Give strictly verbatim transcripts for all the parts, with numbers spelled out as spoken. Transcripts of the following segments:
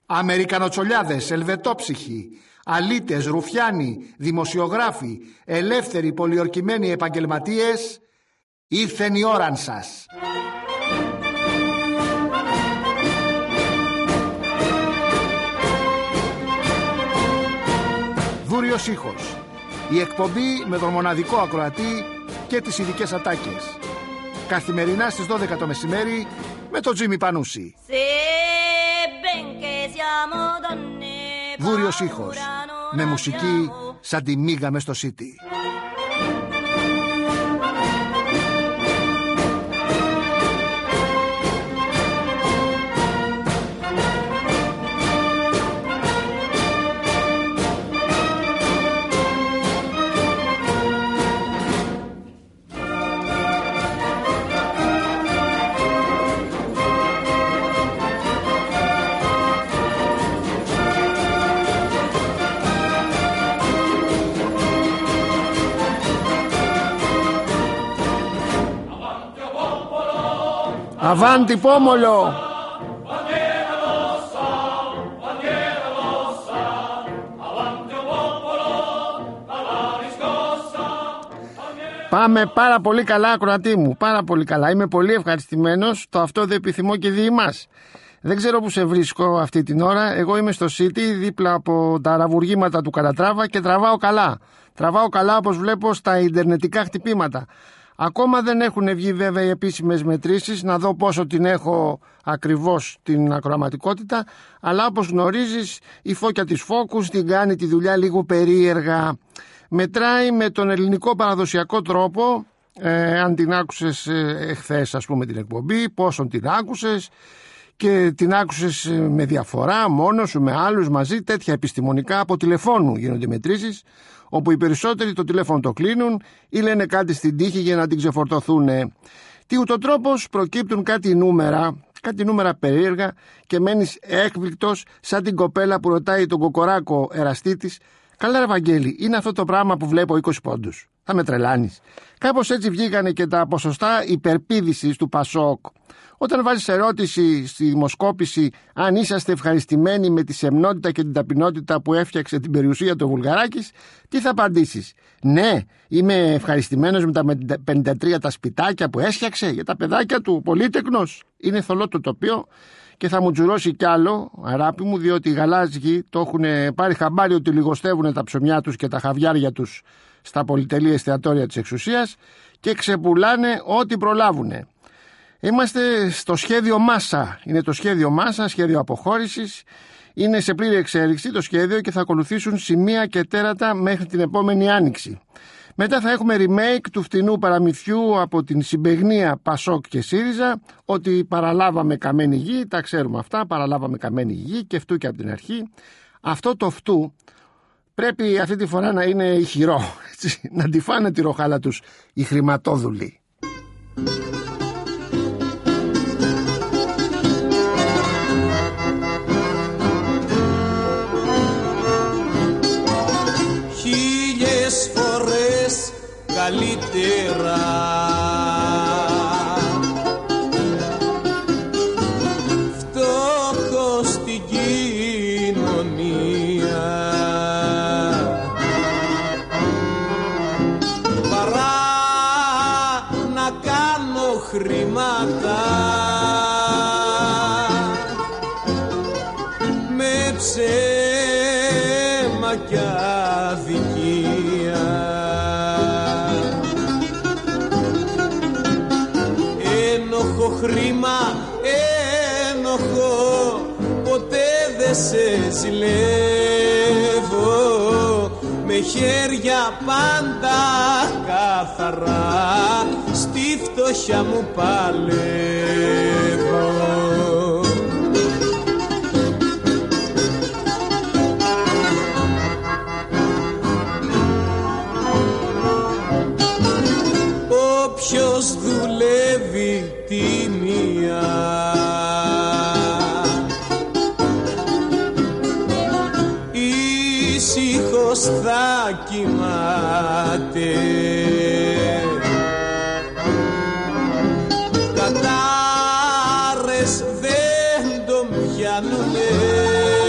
Αμερικανοτσολιάδες, ελβετόψυχοι, αλήτες, ρουφιάνοι, δημοσιογράφοι, ελεύθεροι πολιορκημένοι επαγγελματίες, ήρθεν η ώραν σας. Δούριος ήχος. Η εκπομπή με τον μοναδικό ακροατή και τις ειδικές ατάκες. Καθημερινά στις δώδεκα το μεσημέρι με τον Τζίμι Πανούση. Δούριος ήχος. Με μουσική σαν τη μίγα μες στο City. Αβάντι Πόμολο! Πάμε πάρα πολύ καλά, ακροατή μου, πάρα πολύ καλά. Είμαι πολύ ευχαριστημένος, το αυτό δεν επιθυμώ και δι' μας. Δεν ξέρω που σε βρίσκω αυτή την ώρα. Εγώ είμαι στο City, δίπλα από τα αραβουργήματα του Καλατράβα και τραβάω καλά. Τραβάω καλά όπως βλέπω στα ιντερνετικά χτυπήματα. Ακόμα δεν έχουν βγει βέβαια οι επίσημες μετρήσεις, να δω πόσο την έχω ακριβώς την ακροαματικότητα, αλλά όπως γνωρίζεις η Φώκια της Φόκους την κάνει τη δουλειά λίγο περίεργα. Μετράει με τον ελληνικό παραδοσιακό τρόπο, ε, αν την άκουσες ε, εχθές ας πούμε την εκπομπή, πόσον την άκουσες και την άκουσες με διαφορά, μόνος σου, με άλλους, μαζί, τέτοια επιστημονικά, από τηλεφώνου γίνονται μετρήσεις, όπου οι περισσότεροι το τηλέφωνο το κλείνουν ή λένε κάτι στην τύχη για να την ξεφορτωθούν. Τι ούτω τρόπος προκύπτουν κάτι νούμερα, κάτι νούμερα περίεργα και μένεις έκπληκτος σαν την κοπέλα που ρωτάει τον κοκοράκο εραστή της, καλά ρε Βαγγέλη, είναι αυτό το πράγμα που βλέπω είκοσι πόντους. Θα με τρελάνεις. Κάπως έτσι βγήκανε και τα ποσοστά υπερπήδησης του Πασόκ. Όταν βάζεις ερώτηση στη δημοσκόπηση αν είσαστε ευχαριστημένοι με τη σεμνότητα και την ταπεινότητα που έφτιαξε την περιουσία του Βουλγαράκης, τι θα απαντήσεις? Ναι, είμαι ευχαριστημένος με τα πενήντα τρία τα σπιτάκια που έσφιαξε για τα παιδάκια του, πολύτεκνος. Είναι θολό το τοπίο και θα μου τζουρώσει κι άλλο, αράπη μου, διότι οι γαλάζιοι το έχουν πάρει χαμπάρι ότι λιγοστεύουν τα ψωμιά τους και τα χαβιάρια τους στα πολυτελή εστιατόρια της εξουσίας και ξεπουλάνε ό,τι προλάβουνε. Είμαστε στο σχέδιο Μάσα. Είναι το σχέδιο Μάσα, σχέδιο αποχώρησης. Είναι σε πλήρη εξέλιξη το σχέδιο και θα ακολουθήσουν σημεία και τέρατα μέχρι την επόμενη άνοιξη. Μετά θα έχουμε remake του φτηνού παραμυθιού από την συμπαιγνία Πασόκ και ΣΥΡΙΖΑ, ότι παραλάβαμε καμένη γη, τα ξέρουμε αυτά, παραλάβαμε καμένη γη και φτού και από την αρχή. Αυτό το φτού πρέπει αυτή τη φορά να είναι ηχηρό, έτσι, να τη φάνε τη ροχάλα τους οι χρηματόδουλοι. Χίλιες φορές καλύτερα φτώχος στην κοινωνία παρά να κάνω χρήματα με ψέμα κι αδικία. Ένοχο χρήμα, ένοχο, ποτέ δεν σε ζηλεύω, με χέρια πάντα καθαρά στη φτώχεια μου παλεύω. Όποιος δουλεύει τη μία ήσυχος θα κοιμάται, κατάρες δεν τον πιάνουνε,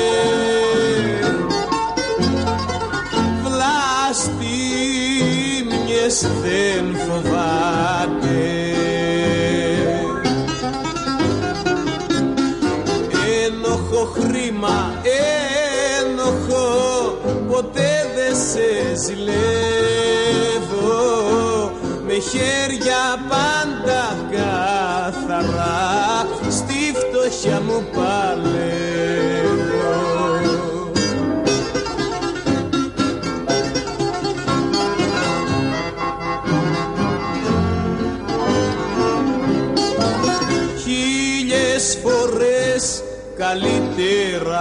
αυτές δεν φοβάται. Ένοχο χρήμα, ένοχο, ποτέ δεν σε ζηλεύω. Με χέρια πάντα καθαρά στη φτωχιά μου παλεύω. Χίλιες φορές καλύτερα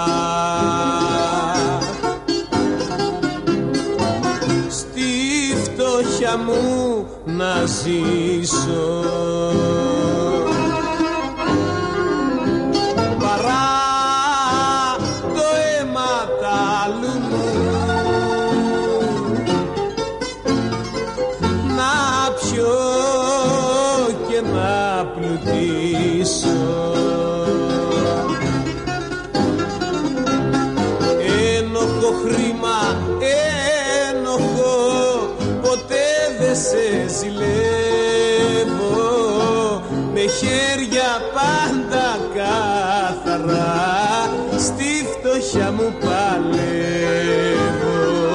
στη φτώχεια μου να ζήσω παρά το αίμα τ' άλλου μου να πιω και να πλουτίσω. Ένοχο χρήμα, ένοχο, ποτέ δεν σε ζηλεύω. Με χέρια πάντα καθαρά στη φτωχιά μου παλεύω.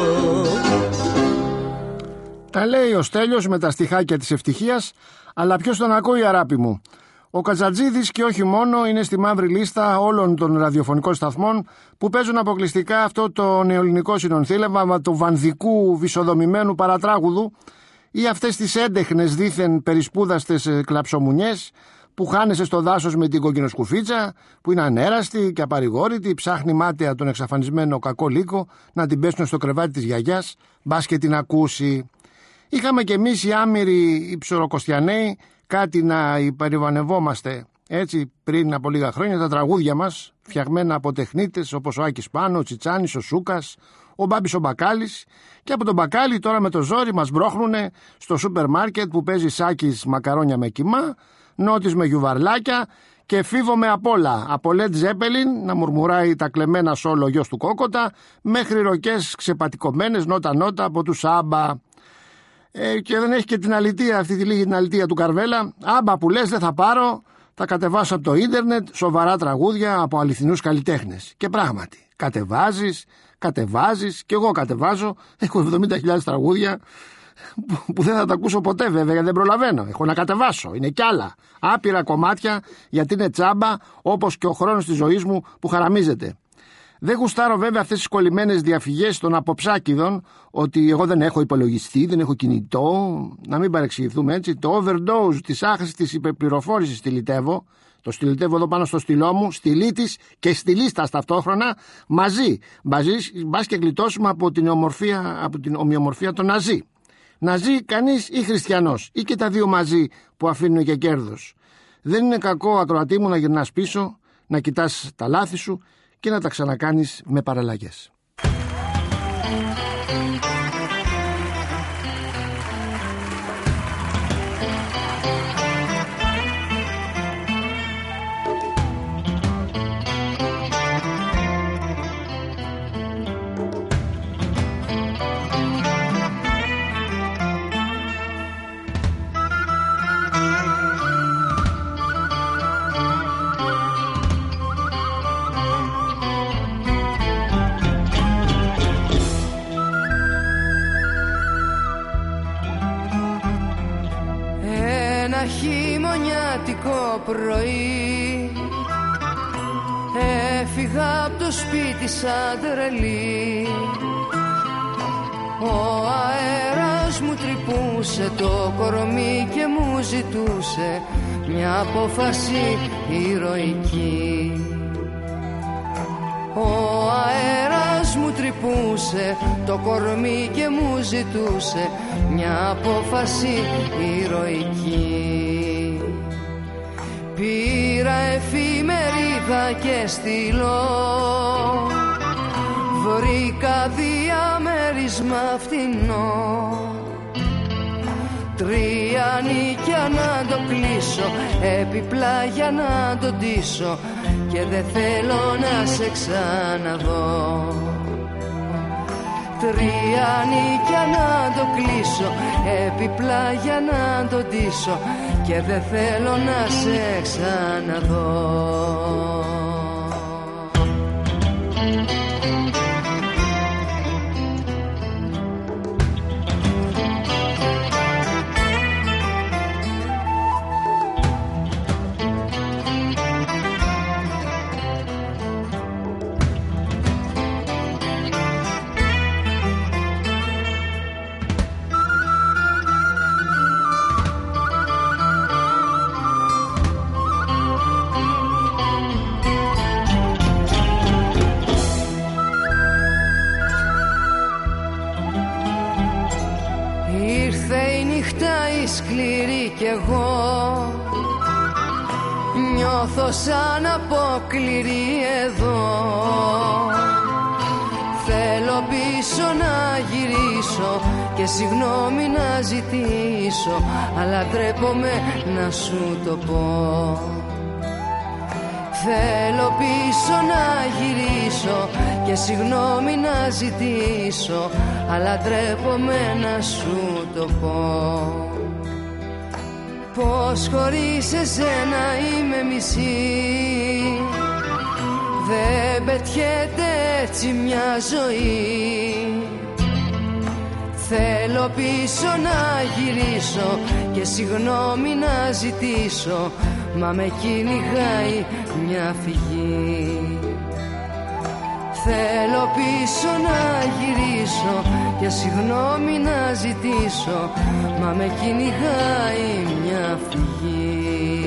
Τα λέει ο Στέλιος με τα στιχάκια της ευτυχίας, αλλά ποιος τον ακούει, αγάπη μου? Ο Κατζατζίδης και όχι μόνο είναι στη μαύρη λίστα όλων των ραδιοφωνικών σταθμών που παίζουν αποκλειστικά αυτό το νεοελληνικό συνονθήλευμα του βανδικού βυσοδομημένου παρατράγουδου ή αυτές τις έντεχνες δήθεν περισπούδαστες κλαψομουνιές που χάνεσαι στο δάσος με την κοκκινοσκουφίτσα, που είναι ανέραστη και απαρηγόρητη, ψάχνει μάταια τον εξαφανισμένο κακό λύκο να την πέσουν στο κρεβάτι της γιαγιάς, μπας και την ακούσει. Είχαμε κι εμείς οι άμυροι οι ψωροκοστιαναίοι κάτι να υπερηβανευόμαστε έτσι πριν από λίγα χρόνια, τα τραγούδια μας φτιαγμένα από τεχνίτες όπως ο Άκης Πάνο, ο Τσιτσάνης, ο Σούκας, ο Μπάμπης ο Μπακάλης, και από τον Μπακάλη τώρα με το ζόρι μας μπρώχνουνε στο σούπερ μάρκετ που παίζει Σάκης μακαρόνια με κιμά, Νότης με γιουβαρλάκια και Φίβο με απ' όλα, από Led Zeppelin να μουρμουράει τα κλεμμένα σόλο γιος του Κόκοτα μέχρι ροκές ξεπατικωμένες νότα νότα από του Σάμπα. Ε, και δεν έχει και την αλητεία, αυτή τη λίγη την αλητεία του Καρβέλα. Άμπα που λες δεν θα πάρω, θα κατεβάσω από το ίντερνετ σοβαρά τραγούδια από αληθινούς καλλιτέχνες. Και πράγματι, κατεβάζεις, κατεβάζεις, και εγώ κατεβάζω, έχω εβδομήντα χιλιάδες τραγούδια που, που δεν θα τα ακούσω ποτέ βέβαια, γιατί δεν προλαβαίνω. Έχω να κατεβάσω, είναι κι άλλα. Άπειρα κομμάτια, γιατί είναι τσάμπα, όπως και ο χρόνος της ζωής μου που χαραμίζεται. Δεν γουστάρω βέβαια αυτές τις κολλημένες διαφυγές των αποψάκιδων ότι εγώ δεν έχω υπολογιστή, δεν έχω κινητό, να μην παρεξηγηθούμε έτσι. Το overdose της άχρηστης υπερπληροφόρησης στυλιτεύω, το στυλιτεύω εδώ πάνω στο στυλό μου, στυλί της και στυλίστας ταυτόχρονα μαζί. Μπας και γλιτώσουμε από την, ομορφία, από την ομοιομορφία των Ναζί. Ναζί κανείς ή χριστιανός, ή και τα δύο μαζί που αφήνουν και κέρδος. Δεν είναι κακό, ακροατή μου, να γυρνάς πίσω, να κοιτάς τα λάθη σου και να τα ξανακάνεις με παραλλαγές. Χειμωνιάτικο πρωί έφυγα από το σπίτι σαν τρελή. Ο αέρας μου τρυπούσε το κορμί και μου ζητούσε μια απόφαση ηρωική. Ο αέρας μου τρυπούσε το κορμί και μου ζητούσε μια απόφαση ηρωική. Πήρα εφημερίδα και στυλό, βρήκα διαμέρισμα φτηνό. Τρία νίκια να το κλείσω, επιπλά για να το ντύσω, και δεν θέλω να σε ξαναδώ. τρία νίκια να το κλείσω, έπιπλα για να το ντύσω και δεν θέλω να σε ξαναδώ. Σκληρή κι εγώ νιώθω σαν αποκληρή εδώ. Θέλω πίσω να γυρίσω και συγγνώμη να ζητήσω, αλλά ντρέπομαι να σου το πω. Θέλω πίσω να γυρίσω και συγγνώμη να ζητήσω, αλλά ντρέπομαι να σου το πω. Πως χωρίς εσένα είμαι μισή, δεν πετιέται έτσι μια ζωή. Θέλω πίσω να γυρίσω και συγγνώμη να ζητήσω, μα με κυνηγάει μια φυγή. Θέλω πίσω να γυρίσω και συγγνώμη να ζητήσω, μα με κυνηγάει μια φυγή.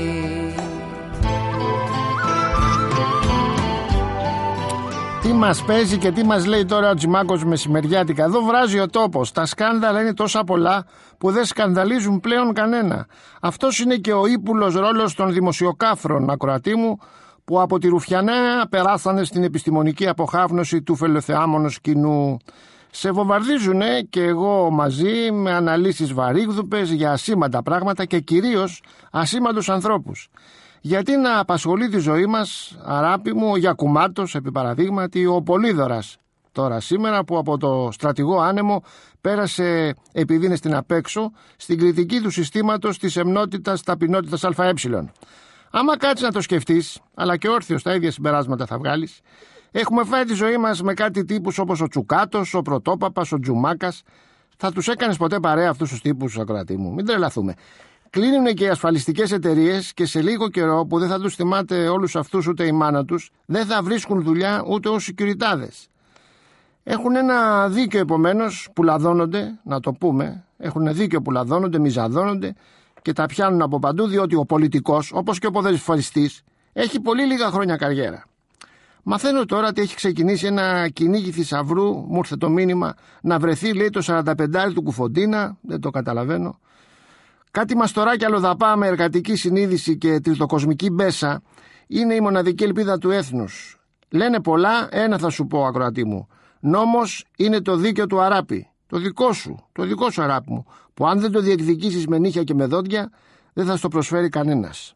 Τι μας παίζει και τι μας λέει τώρα ο Τζιμάκος μεσημεριάτικα? Εδώ βράζει ο τόπος. Τα σκάνδαλα είναι τόσα πολλά που δεν σκανδαλίζουν πλέον κανένα. Αυτός είναι και ο ύπουλος ρόλος των δημοσιοκάφρων, ακροατή μου, που από τη Ρουφιανέα περάσανε στην επιστημονική αποχάβνωση του φελοθεάμονος κοινού. Σε βομβαρδίζουνε και εγώ μαζί με αναλύσεις βαρύγδουπες για ασήμαντα πράγματα και κυρίως ασήμαντους ανθρώπους. Γιατί να απασχολεί τη ζωή μας, αράπη μου, ο Γιακουμάτος, επί παραδείγματι, ο Πολύδωρας, τώρα σήμερα που από το στρατηγό άνεμο πέρασε, επειδή είναι στην απέξω, στην κριτική του συστήματος της εμνότητας ταπεινότητας ΑΕ. Άμα κάτσεις να το σκεφτείς, αλλά και όρθιος τα ίδια συμπεράσματα θα βγάλεις, έχουμε φάει τη ζωή μας με κάτι τύπους όπως ο Τσουκάτος, ο Πρωτόπαπας, ο Τζουμάκας. Θα τους έκανες ποτέ παρέα αυτούς τους τύπους, ακροατή μου? Μην τρελαθούμε. Κλείνουν και οι ασφαλιστικές εταιρείες και σε λίγο καιρό που δεν θα τους θυμάται όλους αυτούς ούτε η μάνα τους, δεν θα βρίσκουν δουλειά ούτε ως σεκιουριτάδες. Έχουν ένα δίκαιο επομένως που λαδώνονται, να το πούμε, έχουν δίκαιο που λαδώνονται, μιζαδώνονται και τα πιάνουν από παντού, διότι ο πολιτικός, όπως και ο ποδοσφαιριστής, έχει πολύ λίγα χρόνια καριέρα. Μαθαίνω τώρα ότι έχει ξεκινήσει ένα κυνήγι θησαυρού, μου ήρθε το μήνυμα, να βρεθεί, λέει, το σαράντα πέντε του Κουφοντίνα, δεν το καταλαβαίνω. Κάτι μαστοράκια αλλοδαπά με εργατική συνείδηση και τριτοκοσμική μπέσα είναι η μοναδική ελπίδα του έθνους. Λένε πολλά, ένα θα σου πω, ακροατή μου. Νόμος είναι το δίκαιο του αράπη. Το δικό σου, το δικό σου αράπη μου, που αν δεν το διεκδικήσεις με νύχια και με δόντια, δεν θα στο προσφέρει κανένας.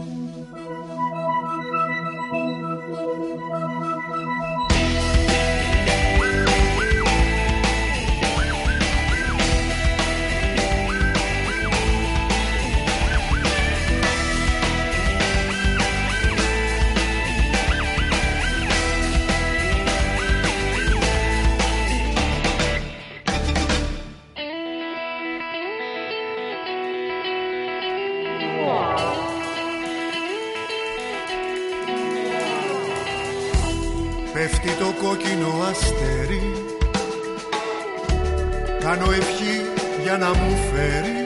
Πέφτει το κόκκινο αστέρι, κάνω ευχή για να μου φέρει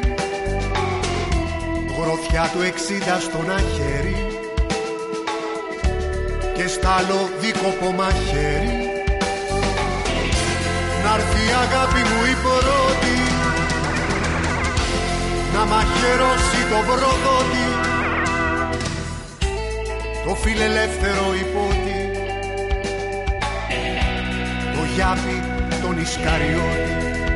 γροθιά του εξήντα στον αχέρι και στάλο δίκοπο μαχαίρι. Να'ρθεί η αγάπη μου η πρώτη να μαχαιρώσει το προδότη, το φιλελεύθερο υπότι, το γιάπη τον Ισκαριώτη.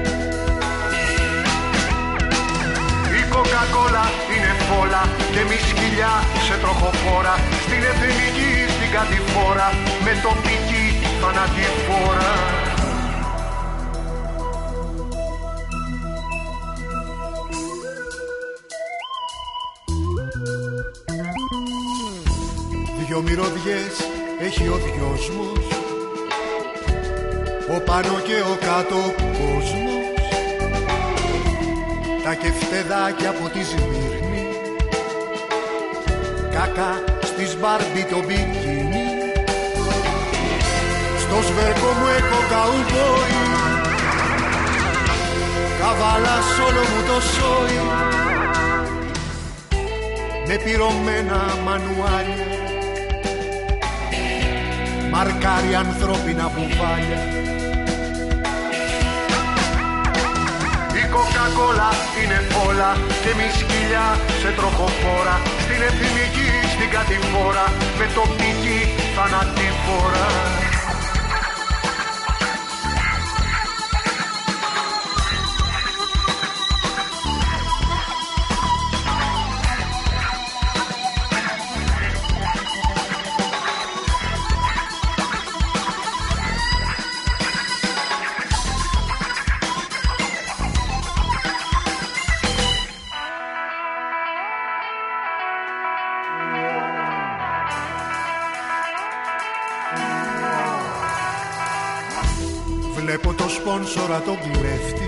Η κοκακόλα είναι φόλα και μη σκυλιά σε τροχοφόρα, στην εθνική στην κατηφόρα με τοπική θανατηφόρα. μυρωδιές έχει ο δυόσμος, ο πάνω και ο κάτω κόσμος, τα κεφτεδάκια από τη Σμύρνη, κακά στις Μπάρμπι το μπικίνι, στο σβέρκο μου έχω καουμπόι, καβάλα σ' όλο μου το σόι, με πυρωμένα μανουάλια, μαρκάρει ανθρώπινα μπουβάλια. Η κοκακόλα είναι φόλα και μη σκυλιά σε τροχοφόρα, στην εθνική, στην κατηφόρα, με τοπική θανατηφόρα. Βλέπω το σπόνσορα τον κλέφτη,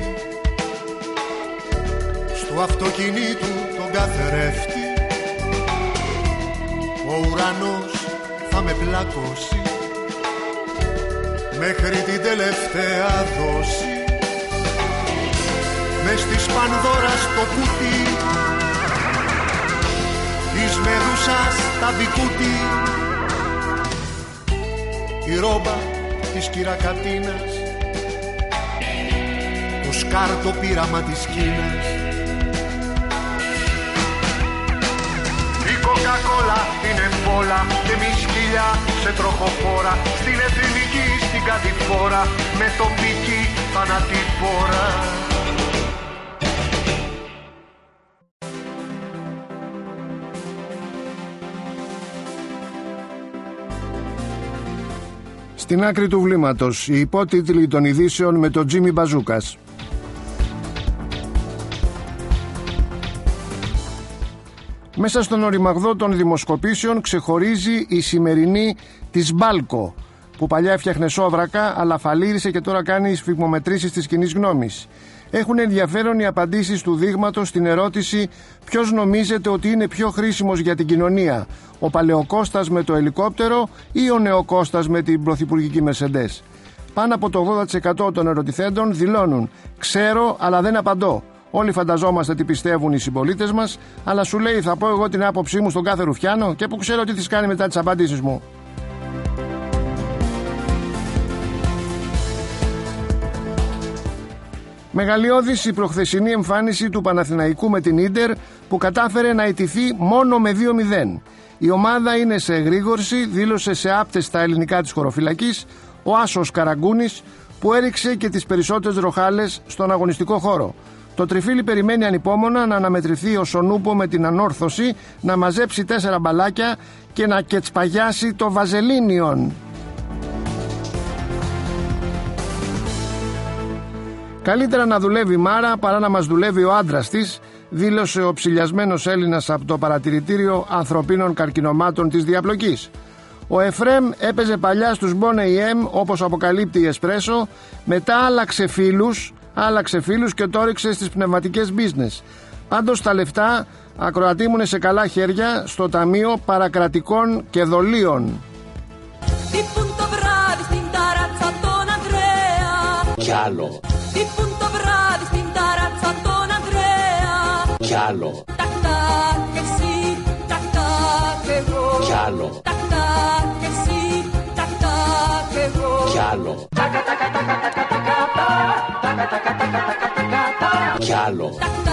στο αυτοκινήτου τον καθρέφτη, ο ουρανός θα με πλακώσει μέχρι την τελευταία δόση, μες της Πανδώρας το κουτί, της Μεδούσας τα μπικούτι, η ρόμπα της κυρακατίνας, το σκάρτο πείραμα της Κίνας. Η κοκακόλα είναι φόλα και μη σκυλιά σε τροχοφόρα, στην εθνική, στην κατηφόρα, με τοπική θανατηφόρα. Στην άκρη του βλήματος, οι υπότιτλοι των ειδήσεων με τον Τζίμι Μπαζούκας. Μέσα στον οριμαγδό των δημοσκοπήσεων ξεχωρίζει η σημερινή της Μπάλκο, που παλιά έφτιαχνε σόβρακα, αλλά φαλήρισε και τώρα κάνει σφιγμομετρήσεις της κοινής γνώμης. Έχουν ενδιαφέρον οι απαντήσεις του δείγματος στην ερώτηση ποιος νομίζετε ότι είναι πιο χρήσιμος για την κοινωνία, ο Παλαιοκώστας με το ελικόπτερο ή ο Νεοκώστας με την πρωθυπουργική Μερσεντές. Πάνω από το ογδόντα τοις εκατό των ερωτηθέντων δηλώνουν «Ξέρω, αλλά δεν απαντώ». Όλοι φανταζόμαστε τι πιστεύουν οι συμπολίτες μας, αλλά σου λέει θα πω εγώ την άποψή μου στον κάθε ρουφιάνο και που ξέρω τι της κάνει μετά τις απαντήσεις μου. Μεγαλειώδης η προχθεσινή εμφάνιση του Παναθηναϊκού με την Ίντερ, που κατάφερε να ιτηθεί μόνο με δύο μηδέν. Η ομάδα είναι σε εγρήγορση, δήλωσε σε άπτες στα ελληνικά της χωροφυλακής ο Άσος Καραγκούνης, που έριξε και τις περισσότερες ροχάλες στον αγωνιστικό χώρο. Το τριφύλι περιμένει ανυπόμονα να αναμετρηθεί ο Σονούπο με την Ανόρθωση, να μαζέψει τέσσερα μπαλάκια και να κετσπαγιάσει το Βαζελίνιον. Καλύτερα να δουλεύει η Μάρα παρά να μας δουλεύει ο άντρας της, δήλωσε ο ψηλιασμένος Έλληνας από το Παρατηρητήριο Ανθρωπίνων Καρκινομάτων της Διαπλοκής. Ο Εφρέμ έπαιζε παλιά στους Bon έι εμ, όπως αποκαλύπτει η Εσπρέσο, μετά άλλαξε φίλους, άλλαξε φίλους και το έριξε στις πνευματικές business. Πάντως τα λεφτά, ακροατή μου, είναι σε καλά χέρια στο Ταμείο Παρακρατικών και Δολίων. Κι άλλο. Κι άλλο. Κι άλλο. Κι άλλο. Κι άλλο.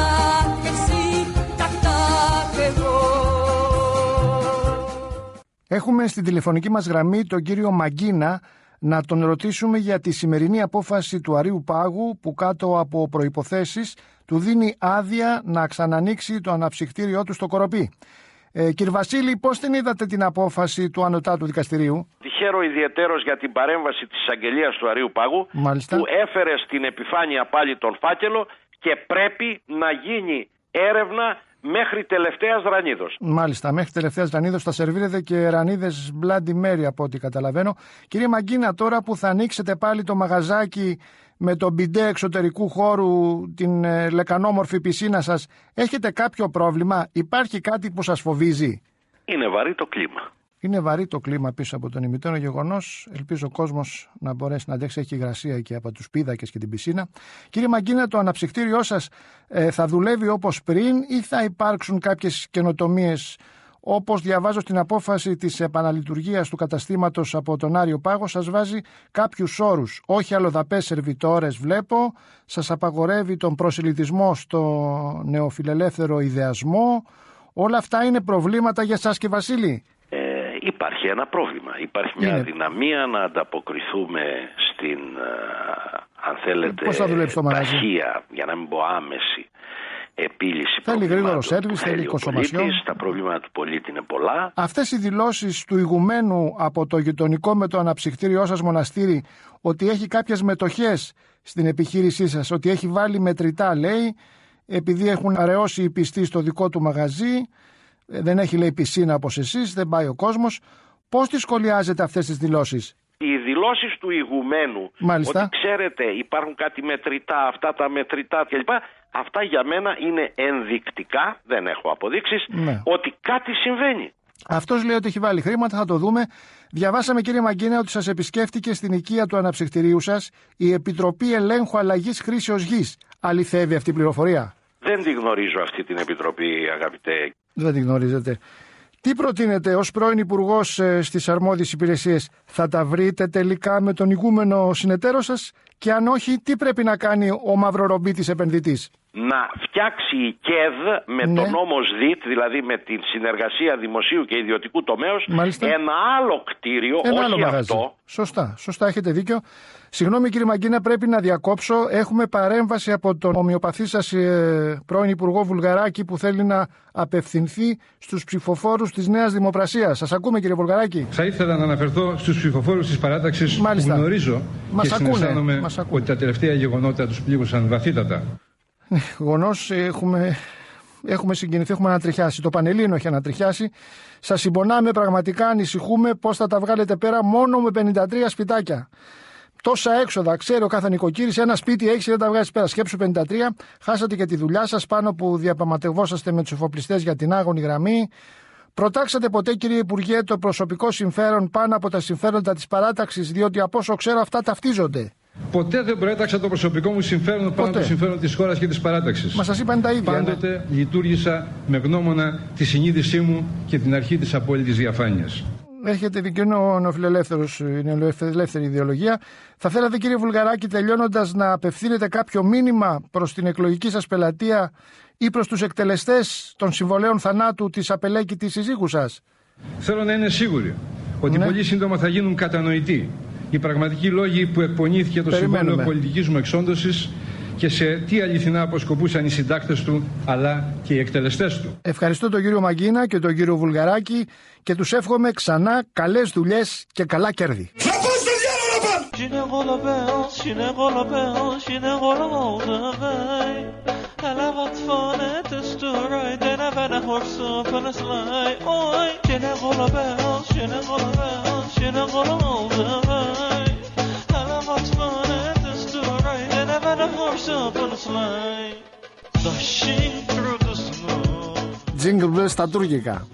Έχουμε στην τηλεφωνική μας γραμμή τον κύριο Μαγκίνα να τον ρωτήσουμε για τη σημερινή απόφαση του Αρείου Πάγου, που κάτω από προϋποθέσεις του δίνει άδεια να ξανανοίξει το αναψυκτήριό του στο Κοροπή. Ε, κύριε Βασίλη, πώς την είδατε την απόφαση του Ανωτάτου Δικαστηρίου? Τυχαίρο ιδιαιτέρως για την παρέμβαση της εισαγγελίας του Αρείου Πάγου. Μάλιστα. Που έφερε στην επιφάνεια πάλι τον φάκελο και πρέπει να γίνει έρευνα μέχρι τελευταίας ρανίδος. Μάλιστα, μέχρι τελευταίας ρανίδος θα σερβίρετε και ρανίδες Bloody Mary από ό,τι καταλαβαίνω. Κύριε Μαγκίνα, τώρα που θα ανοίξετε πάλι το μαγαζάκι με το μπιντέ εξωτερικού χώρου, την ε, λεκανόμορφη πισίνα σας, έχετε κάποιο πρόβλημα, υπάρχει κάτι που σας φοβίζει? Είναι βαρύ το κλίμα. Είναι βαρύ το κλίμα πίσω από τον ημιτόνο γεγονός. Ελπίζω ο κόσμος να μπορέσει να αντέξει. Έχει υγρασία και από τους πίδακες και την πισίνα. Κύριε Μαγκίνα, το αναψυκτήριό σας ε, θα δουλεύει όπως πριν ή θα υπάρξουν κάποιες καινοτομίες? Όπως διαβάζω στην απόφαση της επαναλειτουργίας του καταστήματος από τον Άριο Πάγο, σας βάζει κάποιους όρους. Όχι αλλοδαπές σερβιτόρες βλέπω, σας απαγορεύει τον προσελητισμό στο νεοφιλελεύθερο ιδεασμό. Όλα αυτά είναι προβλήματα για σας και Βασίλη? Ε, υπάρχει ένα πρόβλημα. Υπάρχει μια είναι. αδυναμία να ανταποκριθούμε στην, αν θέλετε, ταχεία, για να μην πω άμεση, επίλυση θέλει γρήγορο σέρβις, θέλει κονσομασιόν. Τα προβλήματα του πολίτη είναι πολλά. Αυτές οι δηλώσεις του ηγουμένου από το γειτονικό με το αναψυκτήριό σας μοναστήρι, ότι έχει κάποιες μετοχές στην επιχείρησή σας, ότι έχει βάλει μετρητά, λέει, επειδή έχουν αραιώσει οι πιστοί στο δικό του μαγαζί, δεν έχει, λέει, πισίνα όπως εσείς, δεν πάει ο κόσμος. Πώς τις σχολιάζετε αυτές τις δηλώσεις? Οι δηλώσεις του ηγουμένου, μάλιστα, ότι ξέρετε υπάρχουν κάτι μετρητά, αυτά τα μετρητά κλπ. Αυτά για μένα είναι ενδεικτικά, δεν έχω αποδείξεις, ναι, ότι κάτι συμβαίνει. Αυτός λέει ότι έχει βάλει χρήματα, θα το δούμε. Διαβάσαμε, κύριε Μαγκίνα, ότι σας επισκέφτηκε στην οικία του αναψυκτηρίου σας η Επιτροπή Ελέγχου Αλλαγής Χρήσεως Γης. Αληθεύει αυτή η πληροφορία? Δεν τη γνωρίζω αυτή την επιτροπή, αγαπητέ. Δεν τη γνωρίζετε. Τι προτείνετε ως πρώην υπουργός ε, στις αρμόδιες υπηρεσίες? Θα τα βρείτε τελικά με τον ηγούμενο συνεταίρο σας? Και αν όχι, τι πρέπει να κάνει ο μαυρορομπίτης επενδυτής? Να φτιάξει η ΚΕΔ με ναι. τον νόμο ΣΔΙΤ, δηλαδή με τη συνεργασία δημοσίου και ιδιωτικού τομέως, μάλιστα, ένα άλλο κτίριο, ένα όχι άλλο αυτό. Σωστά, σωστά, έχετε δίκιο. Συγγνώμη, κύριε Μαγκίνα, πρέπει να διακόψω. Έχουμε παρέμβαση από τον ομοιοπαθή σας ε, πρώην Υπουργό Βουλγαράκη, που θέλει να απευθυνθεί στους ψηφοφόρους της Νέας Δημοπρασίας. Σας ακούμε, κύριε Βουλγαράκη. Θα ήθελα να αναφερθώ στους ψηφοφόρους της παράταξης, που γνωρίζω μας και ακούνε, συναισθάνομαι μας ότι τα τελευταία γεγονότα τους πλήγωσαν βαθύτατα. Γονώς, έχουμε, έχουμε συγκινηθεί, έχουμε ανατριχιάσει. Το Πανελλήνιο έχει ανατριχιάσει. Σας συμπονάμε, πραγματικά ανησυχούμε πώς θα τα βγάλετε πέρα μόνο με πενήντα τρία σπιτάκια. Τόσα έξοδα, ξέρει ο κάθε νοικοκύρης, ένα σπίτι έχει, δεν τα βγάζει πέρα. Σκέψου πενήντα τρία, χάσατε και τη δουλειά σας πάνω που διαπραγματευόσαστε με τους εφοπλιστές για την άγωνη γραμμή. Προτάξατε ποτέ, κύριε Υπουργέ, το προσωπικό συμφέρον πάνω από τα συμφέροντα της παράταξης, διότι από όσο ξέρω αυτά ταυτίζονται? Ποτέ δεν προέταξα το προσωπικό μου συμφέρον πάνω από το συμφέρον της χώρας και της παράταξης. Μα σας είπαν τα ίδια. Πάντοτε ναι. λειτουργήσα με γνώμονα τη συνείδησή μου και την αρχή της απόλυτης διαφάνειας. Έχετε δίκιο, είναι ο νεοφιλελεύθερος, είναι η νεοφιλελεύθερη ιδεολογία. Θα θέλατε, κύριε Βουλγαράκη, τελειώνοντας, να απευθύνετε κάποιο μήνυμα προς την εκλογική σας πελατεία ή προς τους εκτελεστές των συμβολέων θανάτου της απελέκητης συζύγου σας? Θέλω να είναι σίγουροι ότι ναι. πολύ σύντομα θα γίνουν κατανοητοί οι πραγματικοί λόγοι που εκπονήθηκε το Συμβούλιο Πολιτικής μου Εξόντωσης και σε τι αληθινά αποσκοπούσαν οι συντάκτες του αλλά και οι εκτελεστές του. Ευχαριστώ τον κύριο Μαγκίνα και τον κύριο Βουλγαράκη και τους εύχομαι ξανά καλές δουλειές και καλά κέρδη. Jingle bells στα τουρκικά.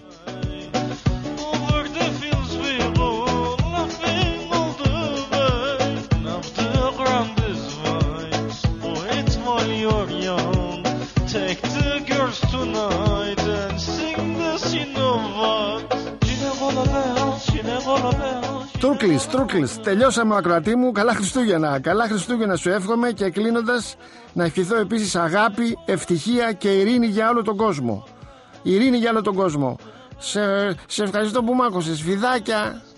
Τούρκλης, Τούρκλης, τελειώσαμε, ακροατή μου. Καλά Χριστούγεννα, καλά Χριστούγεννα σου εύχομαι, και κλείνοντας να ευχηθώ επίσης αγάπη, ευτυχία και ειρήνη για όλο τον κόσμο. Ειρήνη για όλο τον κόσμο. Σε, σε ευχαριστώ που μ' άκουσες. Φιδάκια.